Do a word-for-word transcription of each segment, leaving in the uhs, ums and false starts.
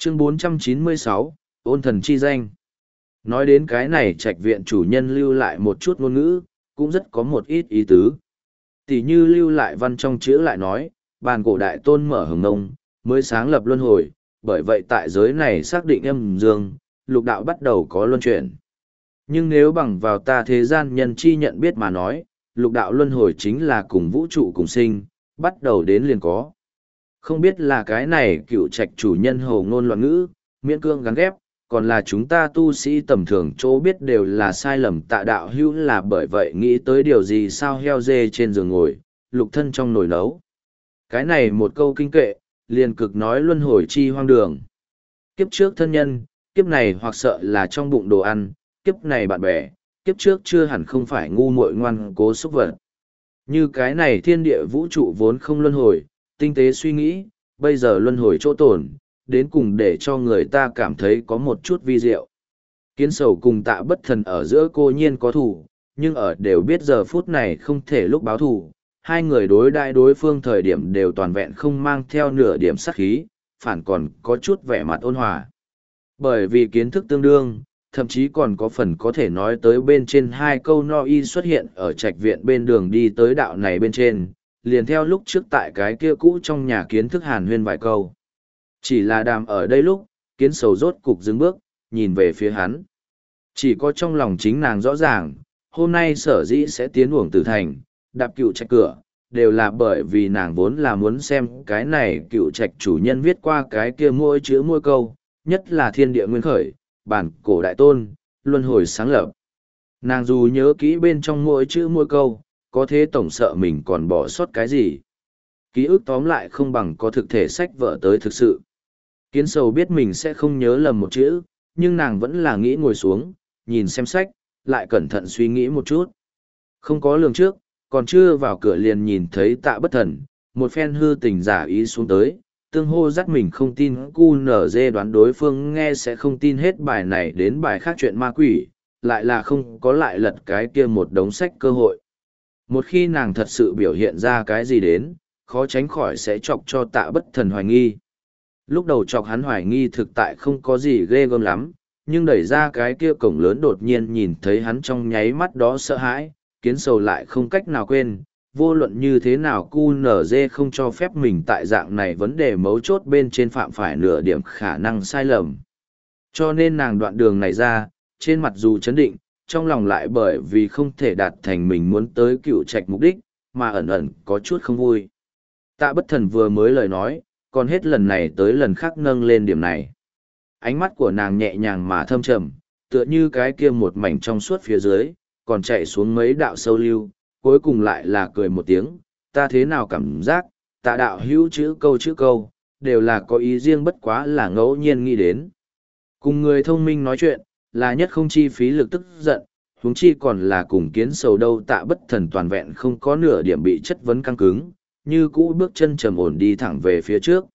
Chương bốn trăm chín mươi sáu, ôn thần chi danh. Nói đến cái này trạch viện chủ nhân lưu lại một chút ngôn ngữ, cũng rất có một ít ý tứ. Tỷ như lưu lại văn trong chữ lại nói, bàn cổ đại tôn mở hồng nông, mới sáng lập luân hồi, bởi vậy tại giới này xác định âm dương, lục đạo bắt đầu có luân chuyển. Nhưng nếu bằng vào ta thế gian nhân chi nhận biết mà nói, lục đạo luân hồi chính là cùng vũ trụ cùng sinh, bắt đầu đến liền có. Không biết là cái này cựu trạch chủ nhân hồ ngôn loạn ngữ, miễn cương gắn ghép, còn là chúng ta tu sĩ tầm thường chỗ biết đều là sai lầm tạ đạo hữu là bởi vậy nghĩ tới điều gì sao heo dê trên giường ngồi, lục thân trong nồi nấu. Cái này một câu kinh kệ, liền cực nói luân hồi chi hoang đường. Kiếp trước thân nhân, kiếp này hoặc sợ là trong bụng đồ ăn, kiếp này bạn bè, kiếp trước chưa hẳn không phải ngu muội ngoan cố xúc vật. Như cái này thiên địa vũ trụ vốn không luân hồi, tinh tế suy nghĩ, bây giờ luân hồi chỗ tổn, đến cùng để cho người ta cảm thấy có một chút vi diệu. Kiến sầu cùng tạ bất thần ở giữa cô nhiên có thủ, nhưng ở đều biết giờ phút này không thể lúc báo thủ, hai người đối đại đối phương thời điểm đều toàn vẹn không mang theo nửa điểm sát khí, phản còn có chút vẻ mặt ôn hòa. Bởi vì kiến thức tương đương, thậm chí còn có phần có thể nói tới bên trên hai câu no y xuất hiện ở trạch viện bên đường đi tới đạo này bên trên, liền theo lúc trước tại cái kia cũ trong nhà kiến thức hàn huyên vài câu. Chỉ là đàm ở đây lúc, kiến sầu rốt cục dừng bước, nhìn về phía hắn. Chỉ có trong lòng chính nàng rõ ràng, hôm nay sở dĩ sẽ tiến uổng tử thành, đạp cựu trạch cửa, đều là bởi vì nàng vốn là muốn xem cái này cựu trạch chủ nhân viết qua cái kia mỗi chữ mỗi câu, nhất là thiên địa nguyên khởi, bản cổ đại tôn, luân hồi sáng lập. Nàng dù nhớ kỹ bên trong mỗi chữ mỗi câu, có thế tổng sợ mình còn bỏ sót cái gì. Ký ức tóm lại không bằng có thực thể sách vở tới thực sự. Kiến sầu biết mình sẽ không nhớ lầm một chữ, nhưng nàng vẫn là nghĩ ngồi xuống, nhìn xem sách, lại cẩn thận suy nghĩ một chút. Không có lường trước, còn chưa vào cửa liền nhìn thấy tạ bất thần, một phen hư tình giả ý xuống tới, tương hô dắt mình không tin cu nở dê đoán đối phương nghe sẽ không tin hết bài này đến bài khác chuyện ma quỷ, lại là không có lại lật cái kia một đống sách cơ hội. Một khi nàng thật sự biểu hiện ra cái gì đến, khó tránh khỏi sẽ chọc cho tạ bất thần hoài nghi. Lúc đầu chọc hắn hoài nghi thực tại không có gì ghê gớm lắm, nhưng đẩy ra cái kia cổng lớn đột nhiên nhìn thấy hắn trong nháy mắt đó sợ hãi, kiến sầu lại không cách nào quên, vô luận như thế nào cu nở dê không cho phép mình tại dạng này vấn đề mấu chốt bên trên phạm phải nửa điểm khả năng sai lầm. Cho nên nàng đoạn đường này ra, trên mặt dù chấn định, trong lòng lại bởi vì không thể đạt thành mình muốn tới cựu trạch mục đích, mà ẩn ẩn có chút không vui. Tạ bất thần vừa mới lời nói, còn hết lần này tới lần khác nâng lên điểm này. Ánh mắt của nàng nhẹ nhàng mà thâm trầm, tựa như cái kia một mảnh trong suốt phía dưới, còn chạy xuống mấy đạo sâu lưu, cuối cùng lại là cười một tiếng, ta thế nào cảm giác, tạ đạo hữu chữ câu chữ câu, đều là có ý riêng bất quá là ngẫu nhiên nghĩ đến. Cùng người thông minh nói chuyện, là nhất không chi phí lực tức giận, huống chi còn là cùng kiến sầu đâu tạ bất thần toàn vẹn không có nửa điểm bị chất vấn căng cứng, như cũ bước chân trầm ổn đi thẳng về phía trước.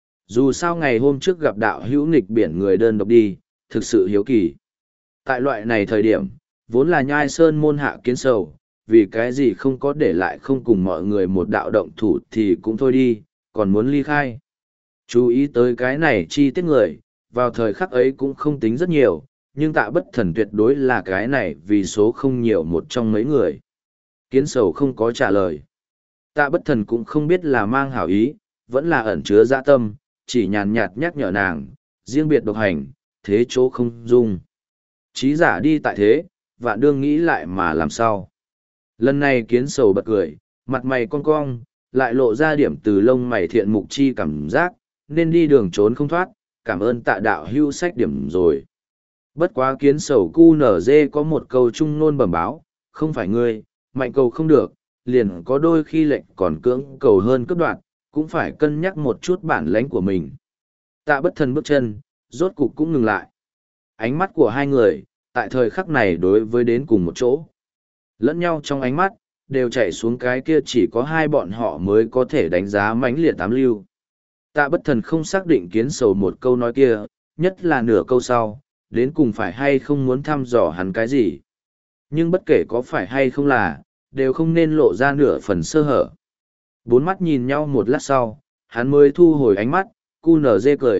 Dù sao ngày hôm trước gặp đạo hữu nghịch biển người đơn độc đi, thực sự hiếu kỳ. Tại loại này thời điểm, vốn là nhai sơn môn hạ kiến sầu, vì cái gì không có để lại không cùng mọi người một đạo động thủ thì cũng thôi đi, còn muốn ly khai. Chú ý tới cái này chi tiết người, vào thời khắc ấy cũng không tính rất nhiều, nhưng tạ bất thần tuyệt đối là cái này vì số không nhiều một trong mấy người. Kiến sầu không có trả lời. Tạ bất thần cũng không biết là mang hảo ý, vẫn là ẩn chứa dạ tâm, chỉ nhàn nhạt nhắc nhở nàng, riêng biệt độc hành, thế chỗ không dung. Chí giả đi tại thế, vạn đương nghĩ lại mà làm sao. Lần này kiến sầu bật cười, mặt mày cong cong, lại lộ ra điểm từ lông mày thiện mục chi cảm giác, nên đi đường trốn không thoát, cảm ơn tạ đạo hưu sách điểm rồi. Bất quá kiến sầu cu nở dê có một câu trung nôn bẩm báo, không phải ngươi, mạnh cầu không được, liền có đôi khi lệnh còn cưỡng cầu hơn cấp đoạn, cũng phải cân nhắc một chút bản lãnh của mình. Tạ bất thần bước chân, rốt cục cũng ngừng lại. Ánh mắt của hai người, tại thời khắc này đối với đến cùng một chỗ. Lẫn nhau trong ánh mắt, đều chạy xuống cái kia chỉ có hai bọn họ mới có thể đánh giá mãnh liệt tám lưu. Tạ bất thần không xác định kiến sầu một câu nói kia, nhất là nửa câu sau, đến cùng phải hay không muốn thăm dò hắn cái gì. Nhưng bất kể có phải hay không là, đều không nên lộ ra nửa phần sơ hở. Bốn mắt nhìn nhau một lát sau, hắn mới thu hồi ánh mắt, cu nở dê cười,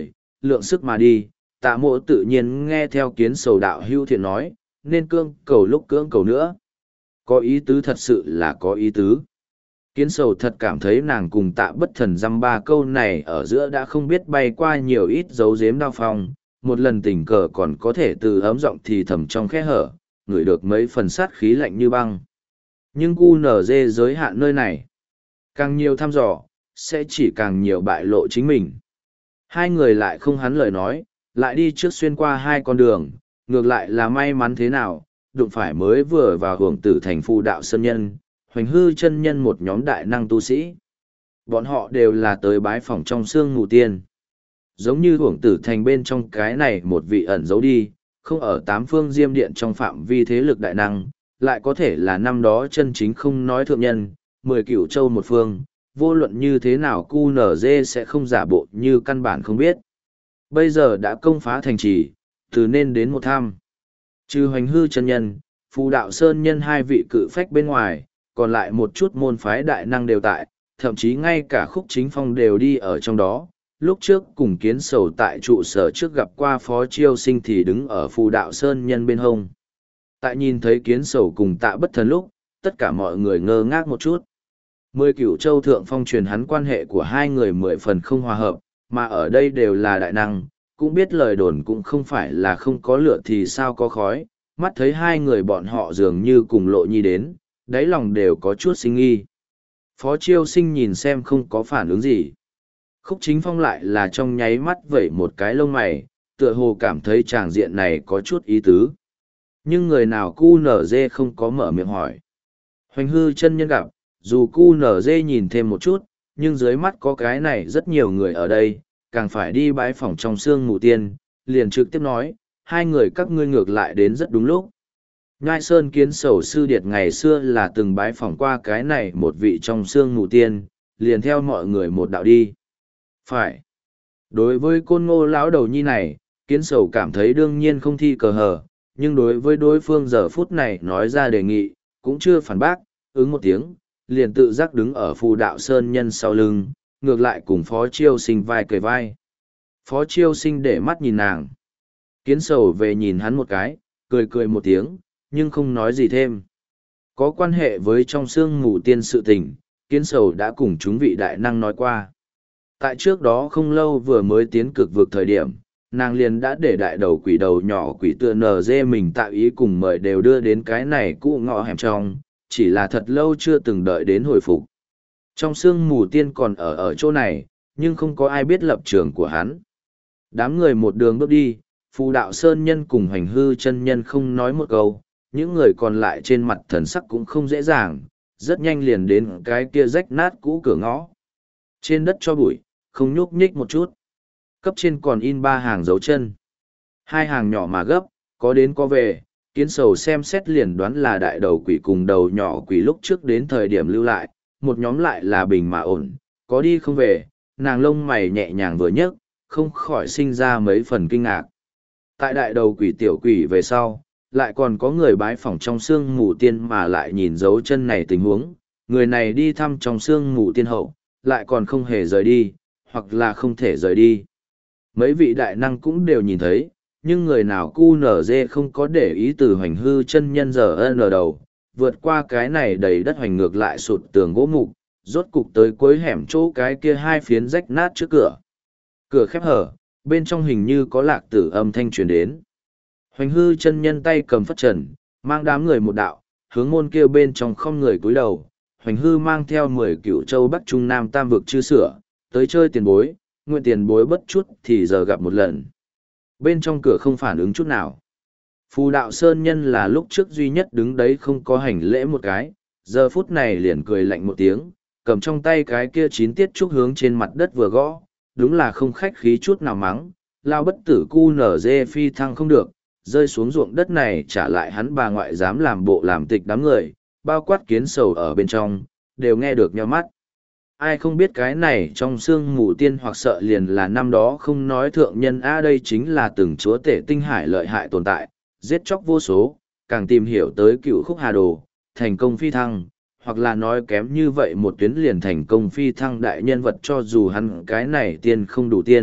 lượng sức mà đi, tạ mộ tự nhiên nghe theo kiến sầu đạo hưu thiện nói, nên cương cầu lúc cưỡng cầu nữa. Có ý tứ thật sự là có ý tứ. Kiến sầu thật cảm thấy nàng cùng tạ bất thần dăm ba câu này ở giữa đã không biết bay qua nhiều ít dấu dếm đao phong, một lần tình cờ còn có thể từ ấm giọng thì thầm trong khe hở, ngửi được mấy phần sát khí lạnh như băng. Nhưng cu nở dê giới hạn nơi này. Càng nhiều thăm dò, sẽ chỉ càng nhiều bại lộ chính mình. Hai người lại không hắn lời nói, lại đi trước xuyên qua hai con đường, ngược lại là may mắn thế nào, đụng phải mới vừa vào hưởng tử thành phu đạo sơn nhân, hoành hư chân nhân một nhóm đại năng tu sĩ. Bọn họ đều là tới bái phỏng trong xương ngủ tiên. Giống như hưởng tử thành bên trong cái này một vị ẩn giấu đi, không ở tám phương diêm điện trong phạm vi thế lực đại năng, lại có thể là năm đó chân chính không nói thượng nhân, mười cửu châu một phương, vô luận như thế nào cu nở dê sẽ không giả bộ như căn bản không biết. Bây giờ đã công phá thành trì, từ nên đến một thăm. Trừ hoành hư chân nhân, phù đạo sơn nhân hai vị cự phách bên ngoài, còn lại một chút môn phái đại năng đều tại, thậm chí ngay cả khúc chính phong đều đi ở trong đó. Lúc trước cùng kiến sầu tại trụ sở trước gặp qua phó chiêu sinh thì đứng ở phù đạo sơn nhân bên hông. Tại nhìn thấy kiến sầu cùng tạ bất thần lúc, tất cả mọi người ngơ ngác một chút. Mười cửu châu thượng phong truyền hắn quan hệ của hai người mười phần không hòa hợp, mà ở đây đều là đại năng, cũng biết lời đồn cũng không phải là không có lửa thì sao có khói, mắt thấy hai người bọn họ dường như cùng lộ nhi đến, đáy lòng đều có chút sinh nghi. Phó chiêu sinh nhìn xem không có phản ứng gì. Khúc chính phong lại là trong nháy mắt vẩy một cái lông mày, tựa hồ cảm thấy tràng diện này có chút ý tứ. Nhưng người nào cu nở dê không có mở miệng hỏi. Hoành hư chân nhân gặp, dù cu nở dê nhìn thêm một chút, nhưng dưới mắt có cái này rất nhiều người ở đây, càng phải đi bái phỏng trong xương mù tiên, liền trực tiếp nói, hai người các ngươi ngược lại đến rất đúng lúc. Nhai Sơn kiến sầu sư điệt ngày xưa là từng bái phỏng qua cái này một vị trong xương mù tiên, liền theo mọi người một đạo đi. Phải. Đối với côn ngô lão đầu nhi này, kiến sầu cảm thấy đương nhiên không thi cờ hờ, nhưng đối với đối phương giờ phút này nói ra đề nghị, cũng chưa phản bác, ứng một tiếng, liền tự giác đứng ở phù đạo sơn nhân sau lưng, ngược lại cùng phó chiêu sinh vai kề vai. Phó chiêu sinh để mắt nhìn nàng. Kiến sầu về nhìn hắn một cái, cười cười một tiếng, nhưng không nói gì thêm. Có quan hệ với trong xương mù tiên sự tình, kiến sầu đã cùng chúng vị đại năng nói qua. Tại trước đó không lâu vừa mới tiến cực vực thời điểm, nàng liền đã để đại đầu quỷ đầu nhỏ quỷ tựa nờ dê mình tạo ý cùng mời đều đưa đến cái này cũ ngõ hẻm trong, chỉ là thật lâu chưa từng đợi đến hồi phục. Trong sương mù tiên còn ở ở chỗ này, nhưng không có ai biết lập trường của hắn. Đám người một đường bước đi, phù đạo sơn nhân cùng hoành hư chân nhân không nói một câu, những người còn lại trên mặt thần sắc cũng không dễ dàng, rất nhanh liền đến cái kia rách nát cũ cửa ngõ. Trên đất cho bụi, không nhúc nhích một chút. Cấp trên còn in ba hàng dấu chân. Hai hàng nhỏ mà gấp, có đến có về, kiến sầu xem xét liền đoán là đại đầu quỷ cùng đầu nhỏ quỷ lúc trước đến thời điểm lưu lại, một nhóm lại là bình mà ổn, có đi không về, nàng lông mày nhẹ nhàng vừa nhấc, không khỏi sinh ra mấy phần kinh ngạc. Tại đại đầu quỷ tiểu quỷ về sau, lại còn có người bái phỏng trong xương mù tiên mà lại nhìn dấu chân này tình huống, người này đi thăm trong xương mù tiên hậu, lại còn không hề rời đi, hoặc là không thể rời đi. Mấy vị đại năng cũng đều nhìn thấy, nhưng người nào cu nở dê không có để ý từ hoành hư chân nhân giờ ân ở đầu, vượt qua cái này đầy đất hoành ngược lại sụt tường gỗ mục, rốt cục tới cuối hẻm chỗ cái kia hai phiến rách nát trước cửa. Cửa khép hở, bên trong hình như có lạc tử âm thanh truyền đến. Hoành hư chân nhân tay cầm phất trần, mang đám người một đạo, hướng môn kia bên trong không người cúi đầu. Hoành hư mang theo mười cựu châu Bắc Trung Nam tam vực chư sửa, tới chơi tiền bối, nguyện tiền bối bất chút thì giờ gặp một lần. Bên trong cửa không phản ứng chút nào. Phù đạo sơn nhân là lúc trước duy nhất đứng đấy không có hành lễ một cái, giờ phút này liền cười lạnh một tiếng, cầm trong tay cái kia chín tiết trúc hướng trên mặt đất vừa gõ, đúng là không khách khí chút nào mắng, lao bất tử cu nở dê phi thăng không được, rơi xuống ruộng đất này trả lại hắn bà ngoại dám làm bộ làm tịch đám người, bao quát kiến sầu ở bên trong, đều nghe được nheo mắt. Ai không biết cái này trong xương mù tiên hoặc sợ liền là năm đó không nói thượng nhân a đây chính là từng chúa tể tinh hải lợi hại tồn tại, giết chóc vô số, càng tìm hiểu tới cựu khúc hà đồ, thành công phi thăng, hoặc là nói kém như vậy một tuyến liền thành công phi thăng đại nhân vật cho dù hắn cái này tiên không đủ tiên,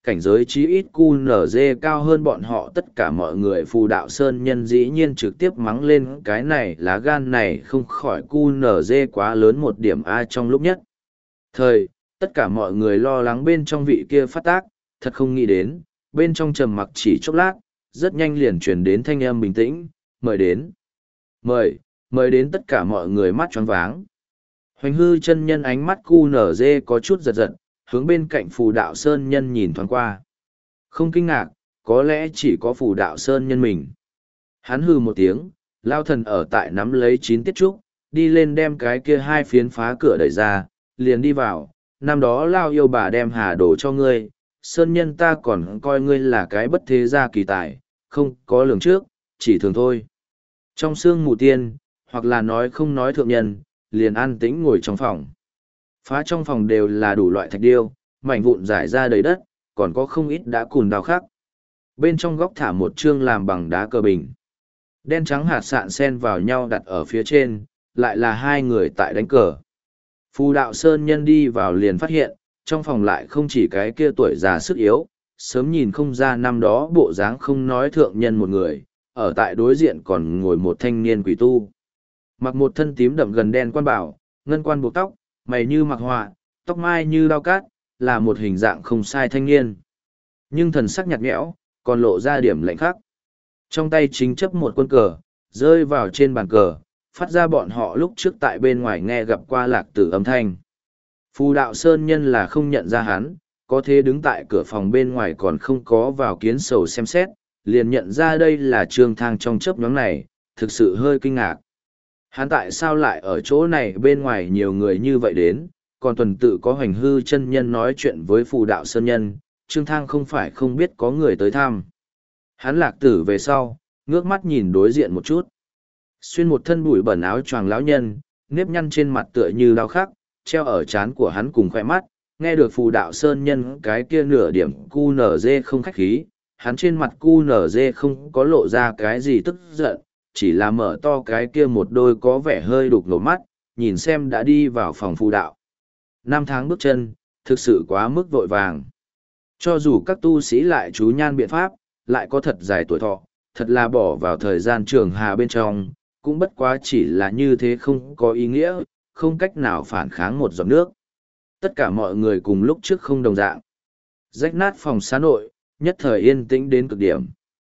cảnh giới chí ít cu nở dê cao hơn bọn họ tất cả mọi người. Phù đạo sơn nhân dĩ nhiên trực tiếp mắng lên cái này, lá gan này không khỏi cu nở dê quá lớn một điểm a. Trong lúc nhất thời, tất cả mọi người lo lắng bên trong vị kia phát tác, thật không nghĩ đến, bên trong trầm mặc chỉ chốc lát, rất nhanh liền chuyển đến thanh âm bình tĩnh, mời đến. Mời, mời đến. Tất cả mọi người mắt choáng váng. Hoành hư chân nhân ánh mắt cu nở dê có chút giật giật, hướng bên cạnh phù đạo sơn nhân nhìn thoáng qua. Không kinh ngạc, có lẽ chỉ có phù đạo sơn nhân mình. Hắn hư một tiếng, lao thần ở tại nắm lấy chín tiết trúc, đi lên đem cái kia hai phiến phá cửa đẩy ra, liền đi vào. Năm đó lao yêu bà đem hà đổ cho ngươi, sơn nhân ta còn coi ngươi là cái bất thế gia kỳ tài, không có lường trước, chỉ thường thôi. Trong sương mù tiên, hoặc là nói không nói thượng nhân, liền an tĩnh ngồi trong phòng. Phá trong phòng đều là đủ loại thạch điêu, mảnh vụn rải ra đầy đất, còn có không ít đã cùn đào khắc. Bên trong góc thả một chương làm bằng đá cờ bình. Đen trắng hạt sạn sen vào nhau đặt ở phía trên, lại là hai người tại đánh cờ. Phù đạo sơn nhân đi vào liền phát hiện, trong phòng lại không chỉ cái kia tuổi già sức yếu, sớm nhìn không ra năm đó bộ dáng không nói thượng nhân một người, ở tại đối diện còn ngồi một thanh niên quỷ tu. Mặc một thân tím đậm gần đen quan bảo, ngân quan buộc tóc, mày như mặc họa, tóc mai như đao cát, là một hình dạng không sai thanh niên. Nhưng thần sắc nhạt nhẽo, còn lộ ra điểm lạnh khắc. Trong tay chính chấp một quân cờ, rơi vào trên bàn cờ, phát ra bọn họ lúc trước tại bên ngoài nghe gặp qua lạc tử âm thanh. Phù đạo sơn nhân là không nhận ra hắn, có thế đứng tại cửa phòng bên ngoài còn không có vào kiến sầu xem xét, liền nhận ra đây là Trương Thang trong chớp nhoáng này, thực sự hơi kinh ngạc. Hắn tại sao lại ở chỗ này bên ngoài nhiều người như vậy đến, còn tuần tự có Hoành hư chân nhân nói chuyện với phù đạo sơn nhân, Trương Thang không phải không biết có người tới thăm. Hắn lạc tử về sau, ngước mắt nhìn đối diện một chút. Xuyên một thân bụi bẩn áo choàng lão nhân, nếp nhăn trên mặt tựa như đau khắc, treo ở trán của hắn cùng khoe mắt, nghe được phù đạo sơn nhân cái kia nửa điểm cu nở dê không khách khí, hắn trên mặt cu nở dê không có lộ ra cái gì tức giận, chỉ là mở to cái kia một đôi có vẻ hơi đục ngầu mắt, nhìn xem đã đi vào phòng phù đạo. Năm tháng bước chân, thực sự quá mức vội vàng. Cho dù các tu sĩ lại chú nhan biện pháp, lại có thật dài tuổi thọ, thật là bỏ vào thời gian trường hà bên trong, cũng bất quá chỉ là như thế không có ý nghĩa, không cách nào phản kháng một giọt nước. Tất cả mọi người cùng lúc trước không đồng dạng. Rách nát phòng xá nội, nhất thời yên tĩnh đến cực điểm.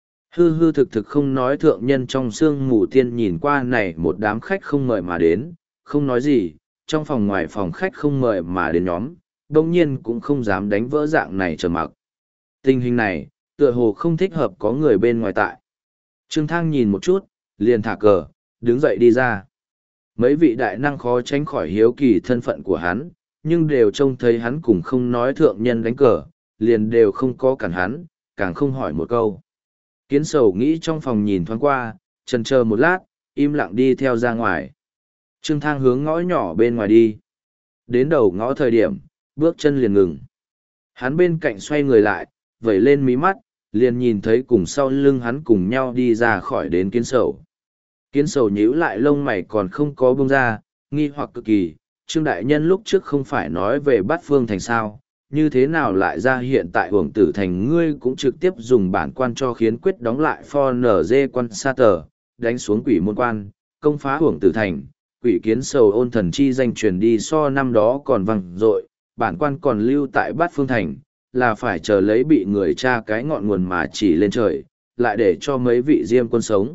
Hư hư thực thực không nói thượng nhân trong sương mù tiên nhìn qua này một đám khách không mời mà đến, không nói gì, trong phòng ngoài phòng khách không mời mà đến nhóm, đồng nhiên cũng không dám đánh vỡ dạng này trầm mặc. Tình hình này, tựa hồ không thích hợp có người bên ngoài tại. Trương Thang nhìn một chút, liền thả cờ, đứng dậy đi ra. Mấy vị đại năng khó tránh khỏi hiếu kỳ thân phận của hắn, nhưng đều trông thấy hắn cùng không nói thượng nhân đánh cờ, liền đều không có cản hắn, càng không hỏi một câu. Kiến sầu nghĩ trong phòng nhìn thoáng qua, chần chờ một lát, im lặng đi theo ra ngoài. Trương Thang hướng ngõ nhỏ bên ngoài đi. Đến đầu ngõ thời điểm, bước chân liền ngừng. Hắn bên cạnh xoay người lại, vẩy lên mí mắt, liền nhìn thấy cùng sau lưng hắn cùng nhau đi ra khỏi đến kiến sầu. Kiến sầu nhíu lại lông mày còn không có bông ra, nghi hoặc cực kỳ, Trương Đại Nhân lúc trước không phải nói về bát phương thành sao, như thế nào lại ra hiện tại Uổng Tử Thành, ngươi cũng trực tiếp dùng bản quan cho khiến quyết đóng lại for nở dê quan sa tờ, đánh xuống quỷ môn quan, công phá Uổng Tử Thành, quỷ kiến sầu ôn thần chi danh truyền đi so năm đó còn vang dội, bản quan còn lưu tại bát phương thành, là phải chờ lấy bị người cha cái ngọn nguồn mà chỉ lên trời, lại để cho mấy vị diêm quân sống.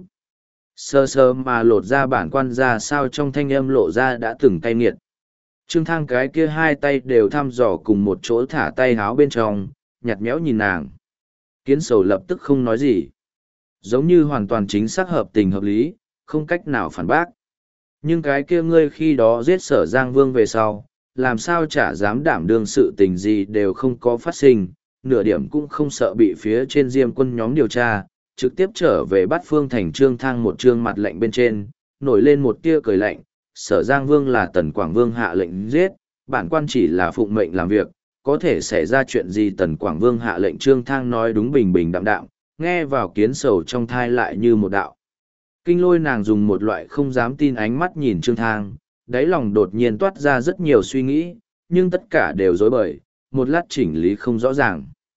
Sơ sơ mà lột ra bản quan ra sao trong thanh âm lộ ra đã từng cay nghiệt. Trương Thang cái kia hai tay đều thăm dò cùng một chỗ thả tay háo bên trong, nhạt méo nhìn nàng. Kiến sầu lập tức không nói gì. Giống như hoàn toàn chính xác hợp tình hợp lý, không cách nào phản bác. Nhưng cái kia ngươi khi đó giết sở Giang Vương về sau, làm sao chả dám đảm đương sự tình gì đều không có phát sinh, nửa điểm cũng không sợ bị phía trên diêm quân nhóm điều tra, trực tiếp trở về bắt phương thành. Trương Thang một trương mặt lạnh bên trên, nổi lên một tia cười lạnh, sở Giang Vương là Tần Quảng Vương hạ lệnh giết, bản quan chỉ là phụng mệnh làm việc, có thể xảy ra chuyện gì Tần Quảng Vương hạ lệnh. Trương Thang nói đúng bình bình đạm đạm, nghe vào kiến sầu trong thai lại như một đạo kinh lôi. Nàng dùng một loại không dám tin ánh mắt nhìn Trương Thang, đáy lòng đột nhiên toát ra rất nhiều suy nghĩ, nhưng tất cả đều rối bời, một lát chỉnh lý không rõ ràng.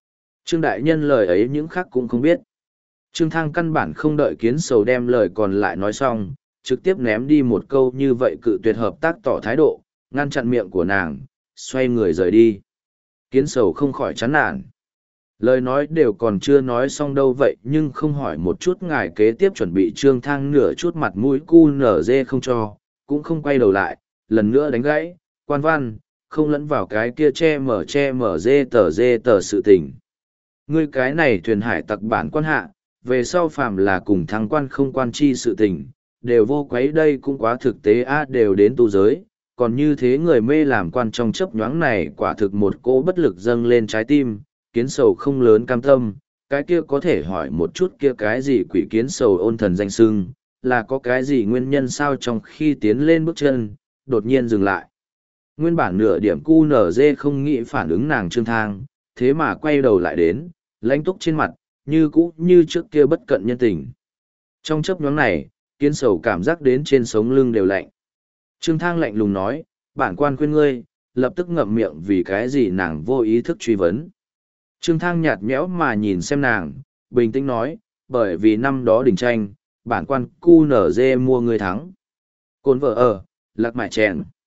Trương Đại Nhân lời ấy những khác cũng không biết. Trương Thang căn bản không đợi kiến sầu đem lời còn lại nói xong, trực tiếp ném đi một câu như vậy cự tuyệt hợp tác tỏ thái độ, ngăn chặn miệng của nàng, xoay người rời đi. Kiến sầu không khỏi chán nản. Lời nói đều còn chưa nói xong đâu vậy nhưng không hỏi một chút ngài kế tiếp chuẩn bị. Trương Thang nửa chút mặt mũi cu nở dê không cho, cũng không quay đầu lại, lần nữa đánh gãy, quan văn, không lẫn vào cái kia che mở che mở dê tờ dê tờ sự tình. Ngươi cái này thuyền hải tặc bản quan hạ, về sau phàm là cùng thắng quan không quan chi sự tình, đều vô quấy đây cũng quá thực tế a đều đến tu giới, còn như thế người mê làm quan trong chấp nhoáng này quả thực một cỗ bất lực dâng lên trái tim, kiến sầu không lớn cam tâm, cái kia có thể hỏi một chút kia cái gì quỷ kiến sầu ôn thần danh sưng, là có cái gì nguyên nhân sao trong khi tiến lên bước chân, đột nhiên dừng lại. Nguyên bản nửa điểm cu nở dê không nghĩ phản ứng nàng Trương Thang, thế mà quay đầu lại đến, lãnh túc trên mặt, như cũ như trước kia bất cận nhân tình. Trong chấp nhóm này, kiến sầu cảm giác đến trên sống lưng đều lạnh. Trương Thang lạnh lùng nói, bản quan khuyên ngươi, lập tức ngậm miệng vì cái gì nàng vô ý thức truy vấn. Trương Thang nhạt nhẽo mà nhìn xem nàng, bình tĩnh nói, bởi vì năm đó đỉnh tranh, bản quan cu nở dê mua người thắng. Cồn vợ ở, lạc mại chèn.